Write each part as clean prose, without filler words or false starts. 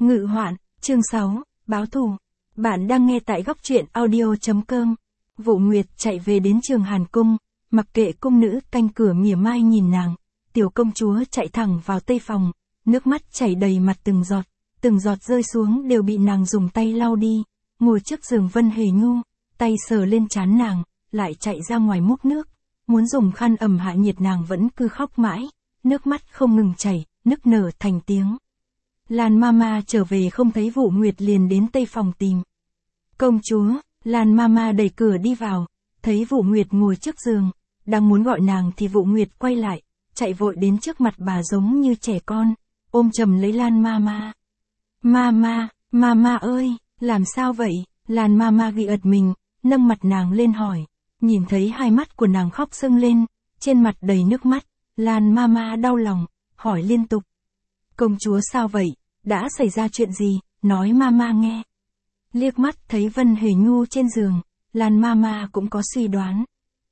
Ngự hoạn, chương 6, báo thù. Bạn đang nghe tại góc truyện audio.com. Vũ Nguyệt chạy về đến trường Hàn Cung, mặc kệ cung nữ canh cửa mỉa mai nhìn nàng, tiểu công chúa chạy thẳng vào tây phòng, nước mắt chảy đầy mặt từng giọt rơi xuống đều bị nàng dùng tay lau đi, ngồi trước giường Vân Hề Nhu, tay sờ lên trán nàng, lại chạy ra ngoài múc nước, muốn dùng khăn ẩm hạ nhiệt nàng vẫn cứ khóc mãi, nước mắt không ngừng chảy, nức nở thành tiếng. Lan Mama trở về không thấy Vũ Nguyệt liền đến tây phòng tìm. Công chúa, Lan Mama đẩy cửa đi vào, thấy Vũ Nguyệt ngồi trước giường, đang muốn gọi nàng thì Vũ Nguyệt quay lại, chạy vội đến trước mặt bà giống như trẻ con, ôm chầm lấy Lan Mama. Mama ơi, làm sao vậy? Lan Mama ghi ật mình, nâng mặt nàng lên hỏi, nhìn thấy hai mắt của nàng khóc sưng lên, trên mặt đầy nước mắt, Lan Mama đau lòng, hỏi liên tục. Công chúa sao vậy? Đã xảy ra chuyện gì? Nói Mama nghe. Liếc mắt thấy Vân Hề Nhu trên giường, Lan Mama cũng có suy đoán.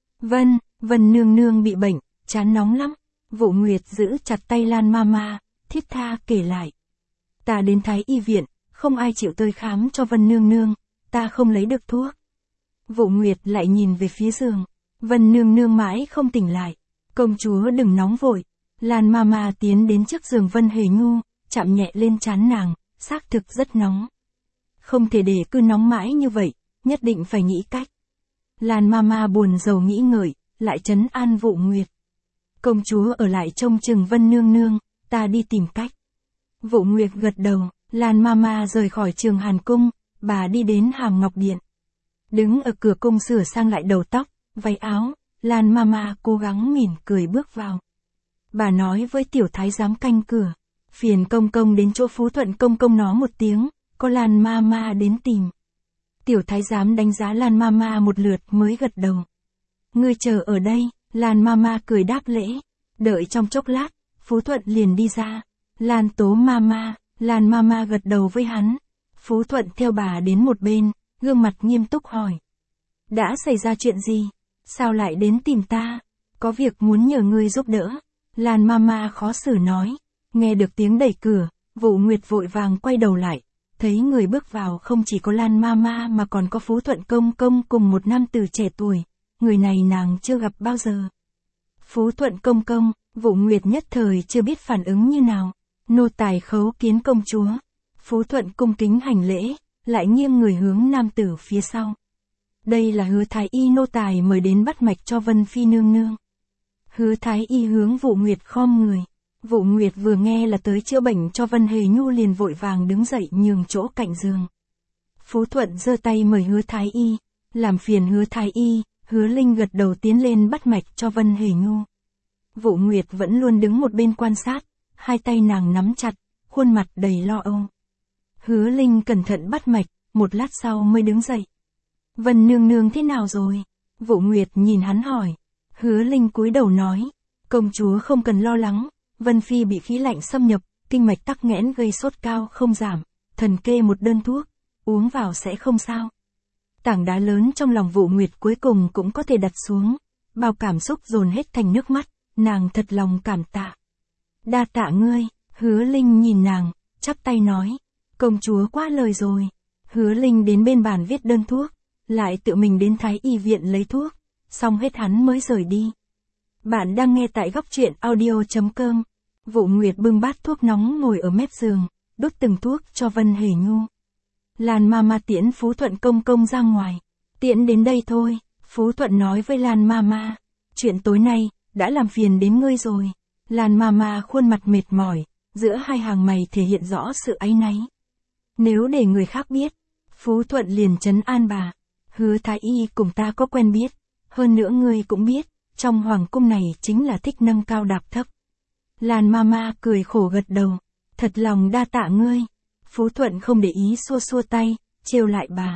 Vân nương nương bị bệnh, chán nóng lắm. Vũ Nguyệt giữ chặt tay Lan Mama, thiết tha kể lại. Ta đến Thái Y viện, không ai chịu tới khám cho Vân nương nương, ta không lấy được thuốc. Vũ Nguyệt lại nhìn về phía giường, Vân nương nương mãi không tỉnh lại. Công chúa đừng nóng vội. Lan Mama tiến đến trước giường Vân Hề Nhu, chạm nhẹ lên trán nàng, xác thực rất nóng. Không thể để cứ nóng mãi như vậy, nhất định phải nghĩ cách. Lan Mama buồn rầu nghĩ ngợi, lại trấn an Vũ Nguyệt. Công chúa ở lại trông chừng Vân nương nương, ta đi tìm cách. Vũ Nguyệt gật đầu, Lan Mama rời khỏi trường Hàn Cung, bà đi đến Hàm Ngọc Điện. Đứng ở cửa cung sửa sang lại đầu tóc, váy áo, Lan Mama cố gắng mỉm cười bước vào. Bà nói với tiểu thái giám canh cửa, phiền công công đến chỗ Phú Thuận công công nó một tiếng, có Lan Mama đến tìm. Tiểu thái giám đánh giá Lan Mama một lượt mới gật đầu. Ngươi chờ ở đây, Lan Mama cười đáp lễ, đợi trong chốc lát, Phú Thuận liền đi ra. Lan tố Mama, Lan Mama gật đầu với hắn. Phú Thuận theo bà đến một bên, gương mặt nghiêm túc hỏi. Đã xảy ra chuyện gì? Sao lại đến tìm ta? Có việc muốn nhờ ngươi giúp đỡ. Lan Mama khó xử nói. Nghe được tiếng đẩy cửa, Vũ Nguyệt vội vàng quay đầu lại. Thấy người bước vào không chỉ có Lan Mama mà còn có Phú Thuận công công cùng một nam tử trẻ tuổi. Người này nàng chưa gặp bao giờ. Phú Thuận công công, Vũ Nguyệt nhất thời chưa biết phản ứng như nào. Nô tài khấu kiến công chúa. Phú Thuận cung kính hành lễ, lại nghiêng người hướng nam tử phía sau. Đây là Hứa Thái Y nô tài mời đến bắt mạch cho Vân Phi nương nương. Hứa Thái Y hướng Vũ Nguyệt khom người. Vũ Nguyệt vừa nghe là tới chữa bệnh cho Vân Hề Nhu liền vội vàng đứng dậy nhường chỗ cạnh giường. Phú Thuận giơ tay mời Hứa Thái Y, làm phiền Hứa Thái Y. Hứa Linh gật đầu tiến lên bắt mạch cho Vân Hề Nhu. Vũ Nguyệt vẫn luôn đứng một bên quan sát, hai tay nàng nắm chặt, khuôn mặt đầy lo âu. Hứa Linh cẩn thận bắt mạch, một lát sau mới đứng dậy. Vân nương nương thế nào rồi? Vũ Nguyệt nhìn hắn hỏi. Hứa Linh cúi đầu nói, công chúa không cần lo lắng, Vân Phi bị khí lạnh xâm nhập, kinh mạch tắc nghẽn gây sốt cao không giảm, thần kê một đơn thuốc, uống vào sẽ không sao. Tảng đá lớn trong lòng Vũ Nguyệt cuối cùng cũng có thể đặt xuống, bao cảm xúc dồn hết thành nước mắt, nàng thật lòng cảm tạ. Đa tạ ngươi. Hứa Linh nhìn nàng, chắp tay nói, công chúa quá lời rồi. Hứa Linh đến bên bàn viết đơn thuốc, lại tự mình đến Thái Y viện lấy thuốc, xong hết hắn mới rời đi. Bạn đang nghe tại góc truyện audio.com. Vũ Nguyệt bưng bát thuốc nóng ngồi ở mép giường, đút từng thuốc cho Vân Hề Nhu. Lan Mama tiễn Phú Thuận công công ra ngoài. Tiễn đến đây thôi, Phú Thuận nói với Lan Mama. Chuyện tối nay, đã làm phiền đến ngươi rồi. Lan Mama khuôn mặt mệt mỏi, giữa hai hàng mày thể hiện rõ sự áy náy. Nếu để người khác biết, Phú Thuận liền trấn an bà. Hứa Thái Y cùng ta có quen biết, hơn nữa ngươi cũng biết, trong hoàng cung này chính là thích nâng cao đạp thấp. Lan Mama cười khổ gật đầu, thật lòng đa tạ ngươi. Phú Thuận không để ý xua xua tay, trêu lại bà.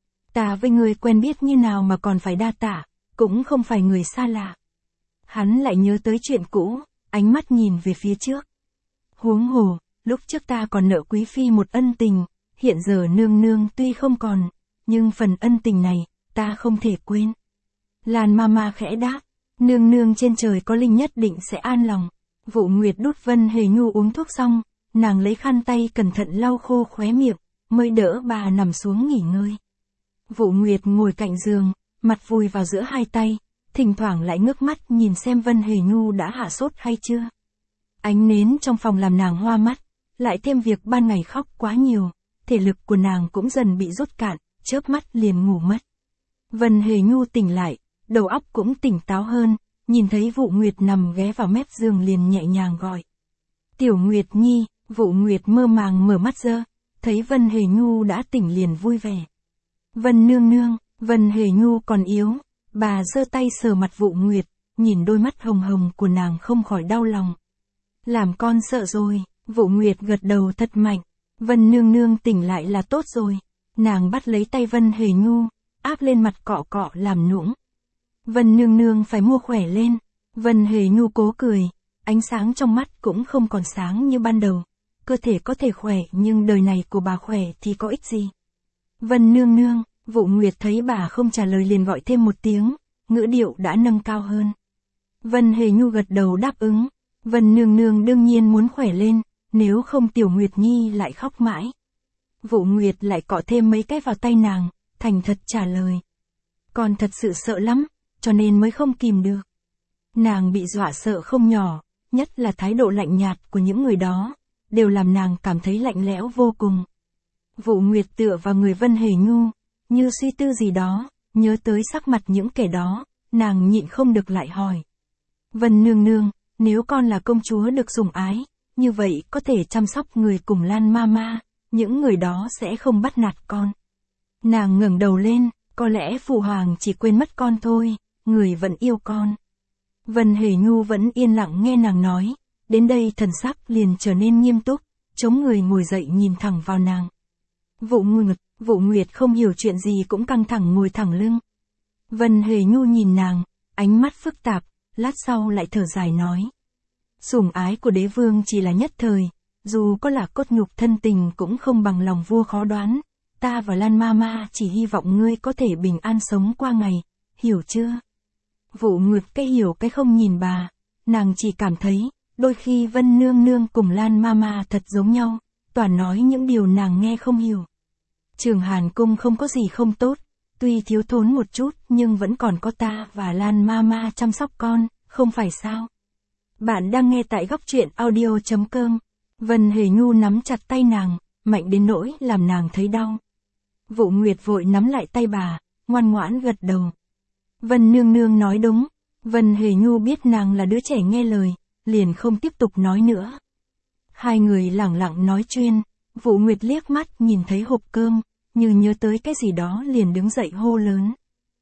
Ta với ngươi quen biết như nào mà còn phải đa tạ, cũng không phải người xa lạ. Hắn lại nhớ tới chuyện cũ, ánh mắt nhìn về phía trước. Huống hồ, lúc trước ta còn nợ quý phi một ân tình, hiện giờ nương nương tuy không còn, nhưng phần ân tình này, ta không thể quên. Lan Mama khẽ đáp, nương nương trên trời có linh nhất định sẽ an lòng. Vũ Nguyệt đút Vân Hề Nhu uống thuốc xong, nàng lấy khăn tay cẩn thận lau khô khóe miệng, mới đỡ bà nằm xuống nghỉ ngơi. Vũ Nguyệt ngồi cạnh giường, mặt vùi vào giữa hai tay, thỉnh thoảng lại ngước mắt nhìn xem Vân Hề Nhu đã hạ sốt hay chưa. Ánh nến trong phòng làm nàng hoa mắt, lại thêm việc ban ngày khóc quá nhiều, thể lực của nàng cũng dần bị rút cạn, chớp mắt liền ngủ mất. Vân Hề Nhu tỉnh lại, đầu óc cũng tỉnh táo hơn, nhìn thấy Vũ Nguyệt nằm ghé vào mép giường liền nhẹ nhàng gọi. Tiểu Nguyệt Nhi, Vũ Nguyệt mơ màng mở mắt ra, thấy Vân Hề Nhu đã tỉnh liền vui vẻ. Vân nương nương, Vân Hề Nhu còn yếu, bà giơ tay sờ mặt Vũ Nguyệt, nhìn đôi mắt hồng hồng của nàng không khỏi đau lòng. Làm con sợ rồi, Vũ Nguyệt gật đầu thật mạnh, Vân nương nương tỉnh lại là tốt rồi. Nàng bắt lấy tay Vân Hề Nhu, áp lên mặt cọ cọ làm nũng. Vân nương nương phải mua khỏe lên. Vân Hề Nhu cố cười, ánh sáng trong mắt cũng không còn sáng như ban đầu. Cơ thể có thể khỏe nhưng đời này của bà khỏe thì có ích gì. Vân nương nương, Vũ Nguyệt thấy bà không trả lời liền gọi thêm một tiếng, ngữ điệu đã nâng cao hơn. Vân Hề Nhu gật đầu đáp ứng. Vân nương nương đương nhiên muốn khỏe lên, nếu không Tiểu Nguyệt Nhi lại khóc mãi. Vũ Nguyệt lại cọ thêm mấy cái vào tay nàng, thành thật trả lời. Con thật sự sợ lắm, cho nên mới không kìm được. Nàng bị dọa sợ không nhỏ, nhất là thái độ lạnh nhạt của những người đó, đều làm nàng cảm thấy lạnh lẽo vô cùng. Vũ Nguyệt tựa vào người Vân Hề Nhu, như suy tư gì đó, nhớ tới sắc mặt những kẻ đó, nàng nhịn không được lại hỏi. Vân nương nương, nếu con là công chúa được sủng ái, như vậy có thể chăm sóc người cùng Lan Mama, những người đó sẽ không bắt nạt con. Nàng ngẩng đầu lên, có lẽ phụ hoàng chỉ quên mất con thôi, người vẫn yêu con. Vân Hề Nhu vẫn yên lặng nghe nàng nói, đến đây thần sắc liền trở nên nghiêm túc, chống người ngồi dậy nhìn thẳng vào nàng. Vũ Nguyệt không hiểu chuyện gì cũng căng thẳng ngồi thẳng lưng. Vân Hề Nhu nhìn nàng, ánh mắt phức tạp, lát sau lại thở dài nói. Sủng ái của đế vương chỉ là nhất thời, dù có là cốt nhục thân tình cũng không bằng lòng vua khó đoán. Ta và Lan Mama chỉ hy vọng ngươi có thể bình an sống qua ngày, hiểu chưa? Vũ Nguyệt cái hiểu cái không nhìn bà, nàng chỉ cảm thấy, đôi khi Vân nương nương cùng Lan Mama thật giống nhau, toàn nói những điều nàng nghe không hiểu. Trường Hàn Cung không có gì không tốt, tuy thiếu thốn một chút nhưng vẫn còn có ta và Lan Mama chăm sóc con, không phải sao? Bạn đang nghe tại góc truyện audio.com. Vân Hề Nhu nắm chặt tay nàng, mạnh đến nỗi làm nàng thấy đau. Vũ Nguyệt vội nắm lại tay bà, ngoan ngoãn gật đầu. Vân nương nương nói đúng. Vân Hề Nhu biết nàng là đứa trẻ nghe lời, liền không tiếp tục nói nữa. Hai người lẳng lặng nói chuyên, Vũ Nguyệt liếc mắt nhìn thấy hộp cơm, như nhớ tới cái gì đó liền đứng dậy hô lớn.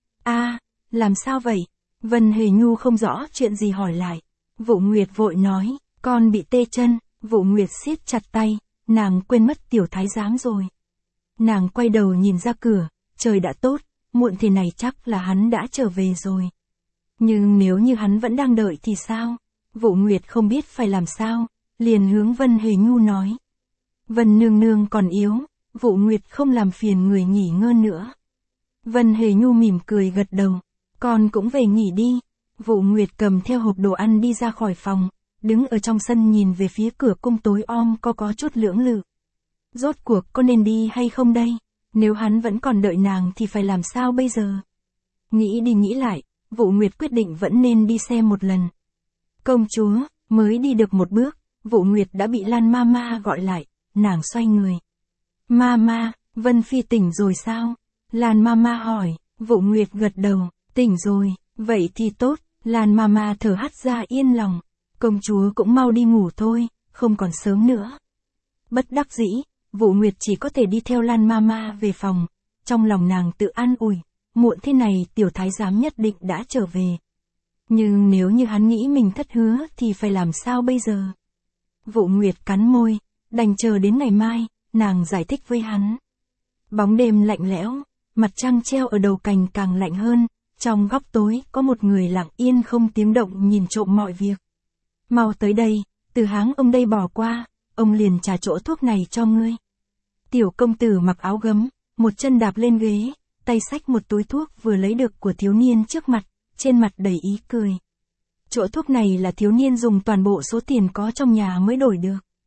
Làm sao vậy? Vân Hề Nhu không rõ chuyện gì hỏi lại. Vũ Nguyệt vội nói, con bị tê chân. Vũ Nguyệt siết chặt tay, nàng quên mất tiểu thái giám rồi. Nàng quay đầu nhìn ra cửa, trời đã tốt, muộn thế này chắc là hắn đã trở về rồi. Nhưng nếu như hắn vẫn đang đợi thì sao? Vũ Nguyệt không biết phải làm sao, liền hướng Vân Hề Nhu nói. Vân nương nương còn yếu, Vũ Nguyệt không làm phiền người nghỉ ngơi nữa. Vân Hề Nhu mỉm cười gật đầu, con cũng về nghỉ đi. Vũ Nguyệt cầm theo hộp đồ ăn đi ra khỏi phòng, đứng ở trong sân nhìn về phía cửa cung tối om có chút lưỡng lự. Rốt cuộc có nên đi hay không đây? Nếu hắn vẫn còn đợi nàng thì phải làm sao bây giờ? Nghĩ đi nghĩ lại, Vũ Nguyệt quyết định vẫn nên đi xem một lần. Công chúa, mới đi được một bước, Vũ Nguyệt đã bị Lan Mama gọi lại, nàng xoay người. Mama, Vân Phi tỉnh rồi sao? Lan Mama hỏi, Vũ Nguyệt gật đầu, tỉnh rồi, vậy thì tốt. Lan Mama thở hắt ra yên lòng. Công chúa cũng mau đi ngủ thôi, không còn sớm nữa. Bất đắc dĩ, Vũ Nguyệt chỉ có thể đi theo Lan Mama về phòng. Trong lòng nàng tự an ủi, muộn thế này tiểu thái giám nhất định đã trở về. Nhưng nếu như hắn nghĩ mình thất hứa thì phải làm sao bây giờ? Vũ Nguyệt cắn môi, đành chờ đến ngày mai, nàng giải thích với hắn. Bóng đêm lạnh lẽo, mặt trăng treo ở đầu cành càng lạnh hơn, trong góc tối có một người lặng yên không tiếng động nhìn trộm mọi việc. Mau tới đây, từ háng ông đây bỏ qua, ông liền trả chỗ thuốc này cho ngươi. Tiểu công tử mặc áo gấm, một chân đạp lên ghế, tay xách một túi thuốc vừa lấy được của thiếu niên trước mặt, trên mặt đầy ý cười. Chỗ thuốc này là thiếu niên dùng toàn bộ số tiền có trong nhà mới đổi được.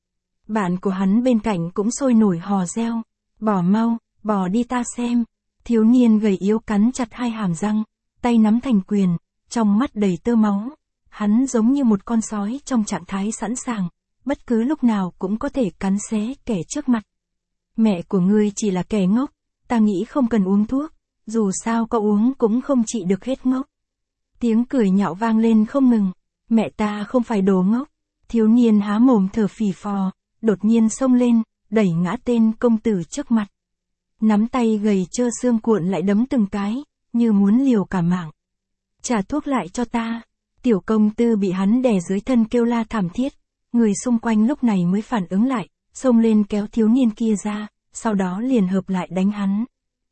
Bạn của hắn bên cạnh cũng sôi nổi hò reo. Bỏ mau, bỏ đi ta xem. Thiếu niên gầy yếu cắn chặt hai hàm răng, tay nắm thành quyền, trong mắt đầy tơ máu. Hắn giống như một con sói trong trạng thái sẵn sàng, bất cứ lúc nào cũng có thể cắn xé kẻ trước mặt. Mẹ của ngươi chỉ là kẻ ngốc, ta nghĩ không cần uống thuốc, dù sao có uống cũng không trị được hết ngốc. Tiếng cười nhạo vang lên không ngừng, mẹ ta không phải đồ ngốc. Thiếu niên há mồm thở phì phò, đột nhiên xông lên, đẩy ngã tên công tử trước mặt. Nắm tay gầy trơ xương cuộn lại đấm từng cái, như muốn liều cả mạng. Trả thuốc lại cho ta. Tiểu công tư bị hắn đè dưới thân kêu la thảm thiết, người xung quanh lúc này mới phản ứng lại, xông lên kéo thiếu niên kia ra, sau đó liền hợp lại đánh hắn.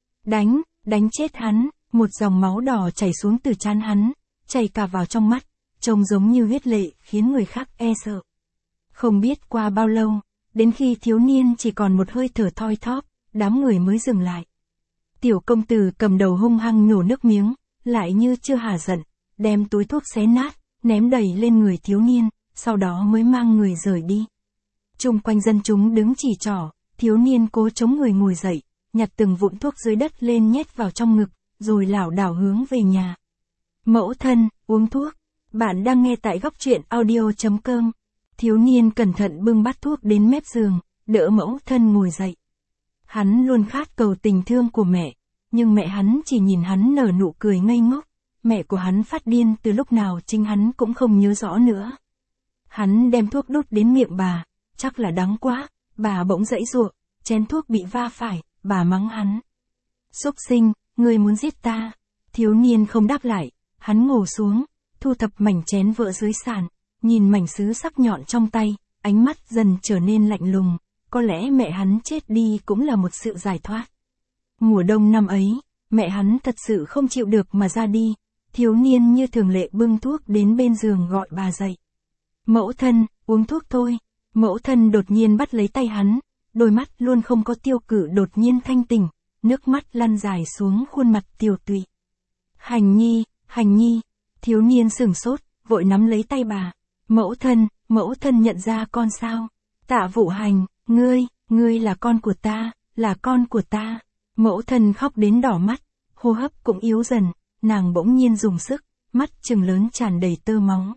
Đánh chết hắn, một dòng máu đỏ chảy xuống từ trán hắn, chảy cả vào trong mắt, trông giống như huyết lệ khiến người khác e sợ. Không biết qua bao lâu, đến khi thiếu niên chỉ còn một hơi thở thoi thóp, đám người mới dừng lại. Tiểu công tử cầm đầu hung hăng nhổ nước miếng, lại như chưa hả giận, đem túi thuốc xé nát, ném đầy lên người thiếu niên, sau đó mới mang người rời đi. Chung quanh dân chúng đứng chỉ trỏ, thiếu niên cố chống người ngồi dậy, nhặt từng vụn thuốc dưới đất lên nhét vào trong ngực, rồi lảo đảo hướng về nhà. Mẫu thân, uống thuốc. Bạn đang nghe tại góc truyện audio.com. Thiếu niên cẩn thận bưng bát thuốc đến mép giường, đỡ mẫu thân ngồi dậy. Hắn luôn khát cầu tình thương của mẹ, nhưng mẹ hắn chỉ nhìn hắn nở nụ cười ngây ngốc. Mẹ của hắn phát điên từ lúc nào chính hắn cũng không nhớ rõ nữa. Hắn đem thuốc đút đến miệng bà, chắc là đắng quá, bà bỗng giãy giụa, chén thuốc bị va phải, bà mắng hắn. Xúc sinh, ngươi muốn giết ta. Thiếu niên không đáp lại, hắn ngồi xuống, thu thập mảnh chén vỡ dưới sàn, nhìn mảnh sứ sắc nhọn trong tay, ánh mắt dần trở nên lạnh lùng, có lẽ mẹ hắn chết đi cũng là một sự giải thoát. Mùa đông năm ấy, mẹ hắn thật sự không chịu được mà ra đi, thiếu niên như thường lệ bưng thuốc đến bên giường gọi bà dậy. Mẫu thân, uống thuốc thôi. Mẫu thân đột nhiên bắt lấy tay hắn, đôi mắt luôn không có tiêu cự đột nhiên thanh tỉnh, nước mắt lăn dài xuống khuôn mặt tiều tụy. Hành nhi, thiếu niên sửng sốt, vội nắm lấy tay bà. Mẫu thân nhận ra con sao? Tạ Vũ Hành, ngươi là con của ta, là con của ta. Mẫu thân khóc đến đỏ mắt, hô hấp cũng yếu dần, nàng bỗng nhiên dùng sức, mắt trừng lớn tràn đầy tơ máu.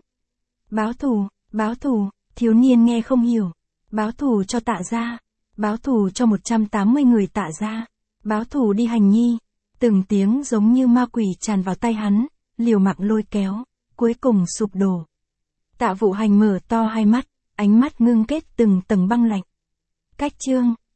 Báo thù, thiếu niên nghe không hiểu. Báo thù cho Tạ gia, báo thù cho 180 người Tạ gia, báo thù đi Hành nhi. Từng tiếng giống như ma quỷ tràn vào tay hắn, liều mạng lôi kéo, cuối cùng sụp đổ. Tạ Vũ Hành mở to hai mắt, ánh mắt ngưng kết từng tầng băng lạnh. Cách chương